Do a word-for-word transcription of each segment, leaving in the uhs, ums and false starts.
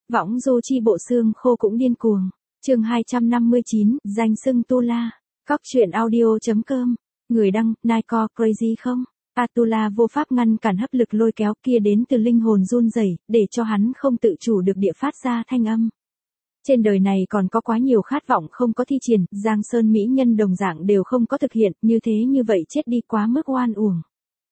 Võng du chi bộ xương khô cũng điên cuồng. Chương hai trăm năm mươi chín, danh xưng Tu La. Cóc truyện audio.com. Người đăng, Niko Crazy không? Atula vô pháp ngăn cản hấp lực lôi kéo kia đến từ linh hồn run rẩy, để cho hắn không tự chủ được địa phát ra thanh âm. Trên đời này còn có quá nhiều khát vọng không có thi triển, Giang Sơn mỹ nhân đồng dạng đều không có thực hiện, như thế như vậy chết đi quá mức oan uổng.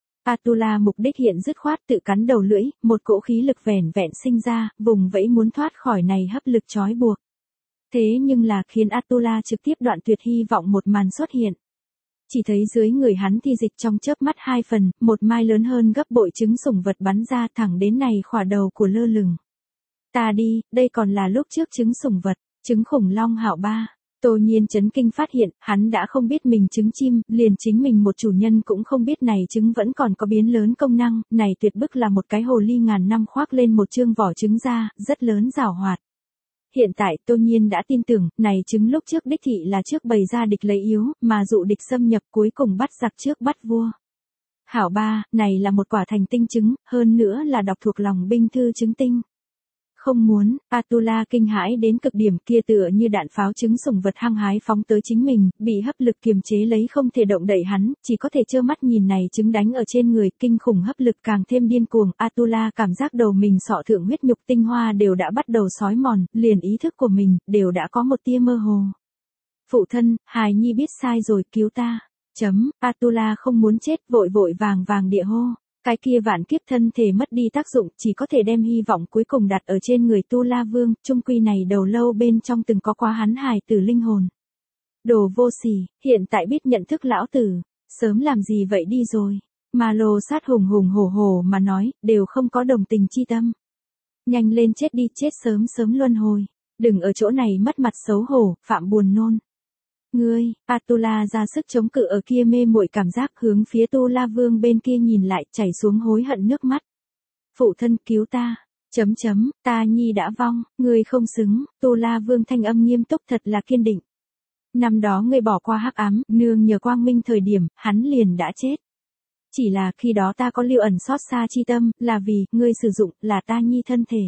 Atula mục đích hiện dứt khoát tự cắn đầu lưỡi, một cỗ khí lực vẻn vẹn sinh ra, vùng vẫy muốn thoát khỏi này hấp lực trói buộc. Thế nhưng là khiến Atula trực tiếp đoạn tuyệt hy vọng một màn xuất hiện. Chỉ thấy dưới người hắn thi dịch trong chớp mắt hai phần, một mai lớn hơn gấp bội trứng sủng vật bắn ra thẳng đến này khỏa đầu của lơ lửng. Ta đi, đây còn là lúc trước trứng sủng vật, trứng khủng long hạo ba. Tô Nhiên chấn kinh phát hiện, hắn đã không biết mình trứng chim, liền chính mình một chủ nhân cũng không biết này trứng vẫn còn có biến lớn công năng, này tuyệt bức là một cái hồ ly ngàn năm khoác lên một chương vỏ trứng ra, rất lớn giảo hoạt. Hiện tại Tô Nhiên đã tin tưởng, này trứng lúc trước đích thị là trước bày ra địch lấy yếu, mà dụ địch xâm nhập cuối cùng bắt giặc trước bắt vua. Hảo ba, này là một quả thành tinh trứng, hơn nữa là đọc thuộc lòng binh thư trứng tinh. Không muốn, Atula kinh hãi đến cực điểm kia tựa như đạn pháo trứng sủng vật hăng hái phóng tới chính mình, bị hấp lực kiềm chế lấy không thể động đậy hắn, chỉ có thể trơ mắt nhìn này trứng đánh ở trên người, kinh khủng hấp lực càng thêm điên cuồng, Atula cảm giác đầu mình sọ thượng huyết nhục tinh hoa đều đã bắt đầu xói mòn, liền ý thức của mình, đều đã có một tia mơ hồ. Phụ thân, hài nhi biết sai rồi, cứu ta. Chấm, Atula không muốn chết, vội vội vàng vàng địa hô. Cái kia vạn kiếp thân thể mất đi tác dụng, chỉ có thể đem hy vọng cuối cùng đặt ở trên người Tu La Vương, chung quy này đầu lâu bên trong từng có quá hắn hài tử linh hồn. Đồ vô sỉ, hiện tại biết nhận thức lão tử, sớm làm gì vậy đi rồi. Mà lồ sát hùng hùng hổ hổ mà nói, đều không có đồng tình chi tâm. Nhanh lên chết đi, chết sớm sớm luân hồi, đừng ở chỗ này mất mặt xấu hổ, phạm buồn nôn. Ngươi, Atula ra sức chống cự ở kia mê muội cảm giác hướng phía Tu La Vương bên kia nhìn lại chảy xuống hối hận nước mắt. Phụ thân cứu ta, chấm chấm, ta nhi đã vong, ngươi không xứng, Tu La Vương thanh âm nghiêm túc thật là kiên định. Năm đó ngươi bỏ qua hắc ám, nương nhờ quang minh thời điểm, hắn liền đã chết. Chỉ là khi đó ta có lưu ẩn xót xa chi tâm, là vì, ngươi sử dụng, là ta nhi thân thể.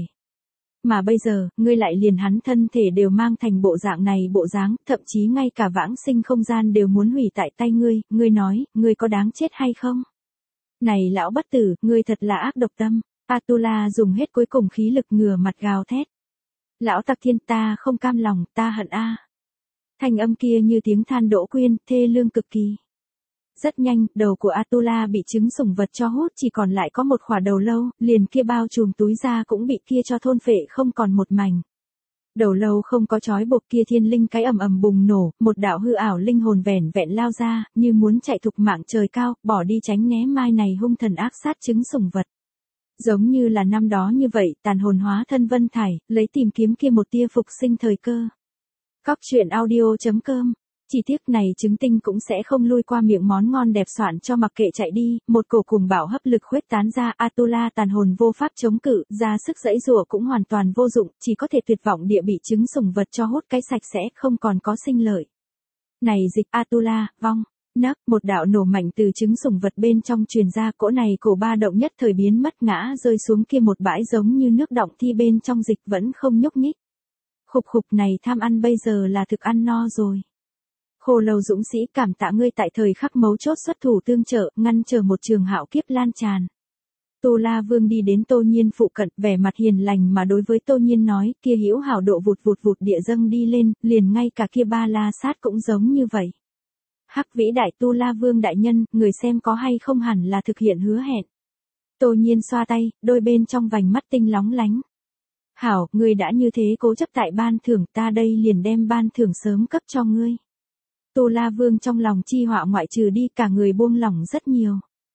Mà bây giờ, ngươi lại liền hắn thân thể đều mang thành bộ dạng này bộ dáng, thậm chí ngay cả vãng sinh không gian đều muốn hủy tại tay ngươi, ngươi nói, ngươi có đáng chết hay không? Này lão bất tử, ngươi thật là ác độc tâm. Atula dùng hết cuối cùng khí lực ngửa mặt gào thét. Lão tặc thiên, ta không cam lòng, ta hận a. Thanh âm kia như tiếng than đỗ quyên, thê lương cực kỳ. Rất nhanh, đầu của Atula bị trứng sủng vật cho hút chỉ còn lại có một khỏa đầu lâu, liền kia bao trùm túi da cũng bị kia cho thôn phệ không còn một mảnh. Đầu lâu không có trói buộc kia thiên linh cái ầm ầm bùng nổ, một đạo hư ảo linh hồn vẻn vẹn lao ra, như muốn chạy thục mạng trời cao, bỏ đi tránh né mai này hung thần ác sát trứng sủng vật. Giống như là năm đó như vậy, tàn hồn hóa thân Vân Thải, lấy tìm kiếm kia một tia phục sinh thời cơ. Cóc truyện audio.com. Chỉ tiếc này trứng tinh cũng sẽ không lui qua miệng món ngon đẹp soạn cho mặc kệ chạy đi, một cổ cuồng bạo hấp lực khuếch tán ra, Atula tàn hồn vô pháp chống cự, ra sức giãy giụa cũng hoàn toàn vô dụng, chỉ có thể tuyệt vọng địa bị trứng sủng vật cho hút cái sạch sẽ, không còn có sinh lợi. Này dịch Atula, vong, nấc, một đạo nổ mạnh từ trứng sủng vật bên trong truyền ra, cỗ này cổ ba động nhất thời biến mất ngã rơi xuống kia một bãi giống như nước đọng thi bên trong dịch vẫn không nhúc nhích. Khục khục này tham ăn bây giờ là thực ăn no rồi. Khô Lâu dũng sĩ cảm tạ ngươi tại thời khắc mấu chốt xuất thủ tương trợ, ngăn trở một trường hạo kiếp lan tràn. Tu La Vương đi đến Tô Nhiên phụ cận, vẻ mặt hiền lành mà đối với Tô Nhiên nói, kia hữu hảo độ vụt vụt vụt địa dâng đi lên, liền ngay cả kia ba la sát cũng giống như vậy. Hắc vĩ đại Tu La Vương đại nhân, người xem có hay không hẳn là thực hiện hứa hẹn. Tô Nhiên xoa tay, đôi bên trong vành mắt tinh lóng lánh. Hảo, ngươi đã như thế cố chấp tại ban thưởng, ta đây liền đem ban thưởng sớm cấp cho ngươi. Tu La Vương trong lòng chi họa ngoại trừ đi cả người buông lỏng rất nhiều.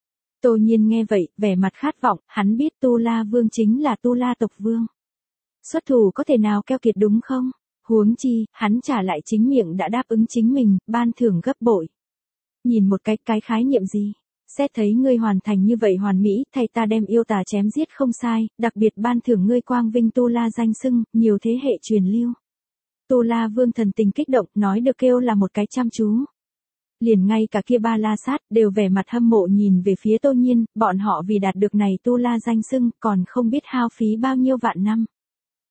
Tô Nhiên nghe vậy, vẻ mặt khát vọng, hắn biết Tu La Vương chính là Tu La tộc vương. Xuất thủ có thể nào keo kiệt đúng không? Huống chi, hắn trả lại chính miệng đã đáp ứng chính mình, ban thưởng gấp bội. Nhìn một cái cái khái niệm gì? Xét thấy ngươi hoàn thành như vậy hoàn mỹ, thay ta đem yêu tà chém giết không sai, đặc biệt ban thưởng ngươi quang vinh Tu La danh xưng, nhiều thế hệ truyền lưu. Tu La Vương thần tình kích động, nói được kêu là một cái chăm chú. Liền ngay cả kia ba la sát, đều vẻ mặt hâm mộ nhìn về phía Tô Nhiên, bọn họ vì đạt được này Tu La danh xưng, còn không biết hao phí bao nhiêu vạn năm.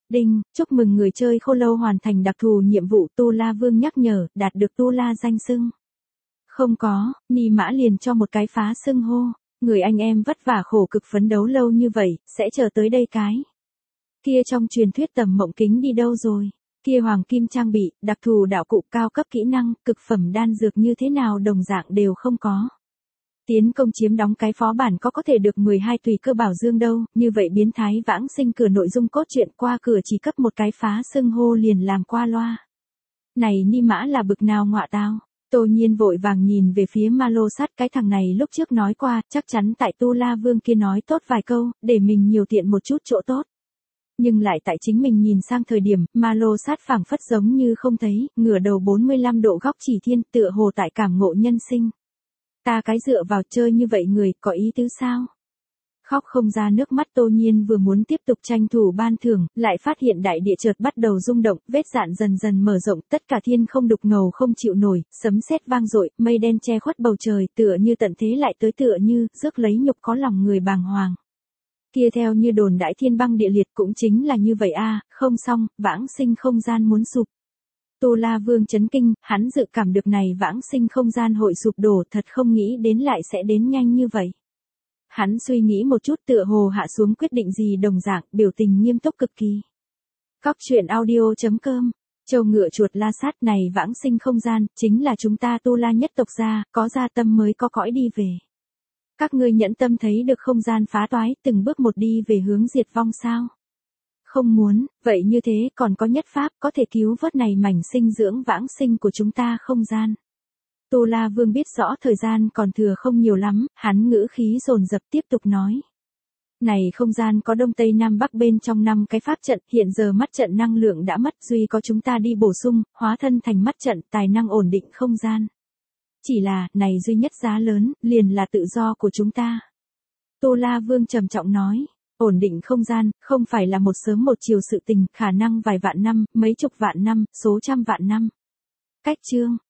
Đinh, chúc mừng người chơi khô lâu hoàn thành đặc thù nhiệm vụ. Tu La Vương nhắc nhở, đạt được Tu La danh xưng. Không có, Ni Mã liền cho một cái phá xưng hô. Người anh em vất vả khổ cực phấn đấu lâu như vậy, sẽ chờ tới đây cái. Kia trong truyền thuyết tầm mộng kính đi đâu rồi? Kia hoàng kim trang bị, đặc thù đạo cụ cao cấp kỹ năng, cực phẩm đan dược như thế nào đồng dạng đều không có. Tiến công chiếm đóng cái phó bản có có thể được mười hai tùy cơ bảo dương đâu, như vậy biến thái vãng sinh cửa nội dung cốt truyện qua cửa chỉ cấp một cái phá xưng hô liền làm qua loa. Này Ni Mã là bực nào ngọa tao? Tô Nhiên vội vàng nhìn về phía Ma Lô Sát, cái thằng này lúc trước nói qua, chắc chắn tại Tu La Vương kia nói tốt vài câu, để mình nhiều tiện một chút chỗ tốt. Nhưng lại tại chính mình nhìn sang thời điểm, Ma Lô Sát phảng phất giống như không thấy, ngửa đầu bốn mươi lăm độ góc chỉ thiên, tựa hồ tại cảm ngộ nhân sinh. Ta cái dựa vào chơi như vậy người, có ý tứ sao? Khóc không ra nước mắt. Tô Nhiên vừa muốn tiếp tục tranh thủ ban thưởng, lại phát hiện đại địa chợt bắt đầu rung động, vết dạn dần dần mở rộng, tất cả thiên không đục ngầu không chịu nổi, sấm sét vang dội, mây đen che khuất bầu trời, tựa như tận thế lại tới, tựa như rước lấy nhục có lòng người bàng hoàng. Kia theo như đồn đãi thiên băng địa liệt cũng chính là như vậy a, không xong, vãng sinh không gian muốn sụp. Tu La Vương chấn kinh, hắn dự cảm được này vãng sinh không gian hội sụp đổ, thật không nghĩ đến lại sẽ đến nhanh như vậy. Hắn suy nghĩ một chút, tựa hồ hạ xuống quyết định gì đồng dạng, biểu tình nghiêm túc cực kỳ. Cóc truyện audio chấm com, Châu ngựa chuột La Sát, này vãng sinh không gian, chính là chúng ta Tu La nhất tộc gia, có gia tâm mới có cõi đi về. Các ngươi nhẫn tâm thấy được không gian phá toái, từng bước một đi về hướng diệt vong sao? Không muốn, vậy như thế còn có nhất pháp có thể cứu vớt này mảnh sinh dưỡng vãng sinh của chúng ta không gian. Tu La Vương biết rõ thời gian còn thừa không nhiều lắm, hắn ngữ khí dồn dập tiếp tục nói. Này không gian có đông tây nam bắc bên trong năm cái pháp trận, hiện giờ mắt trận năng lượng đã mất, duy có chúng ta đi bổ sung, hóa thân thành mắt trận, tài năng ổn định không gian. Chỉ là, này duy nhất giá lớn, liền là tự do của chúng ta. Tu La Vương trầm trọng nói. Ổn định không gian, không phải là một sớm một chiều sự tình, khả năng vài vạn năm, mấy chục vạn năm, số trăm vạn năm. Cách chương.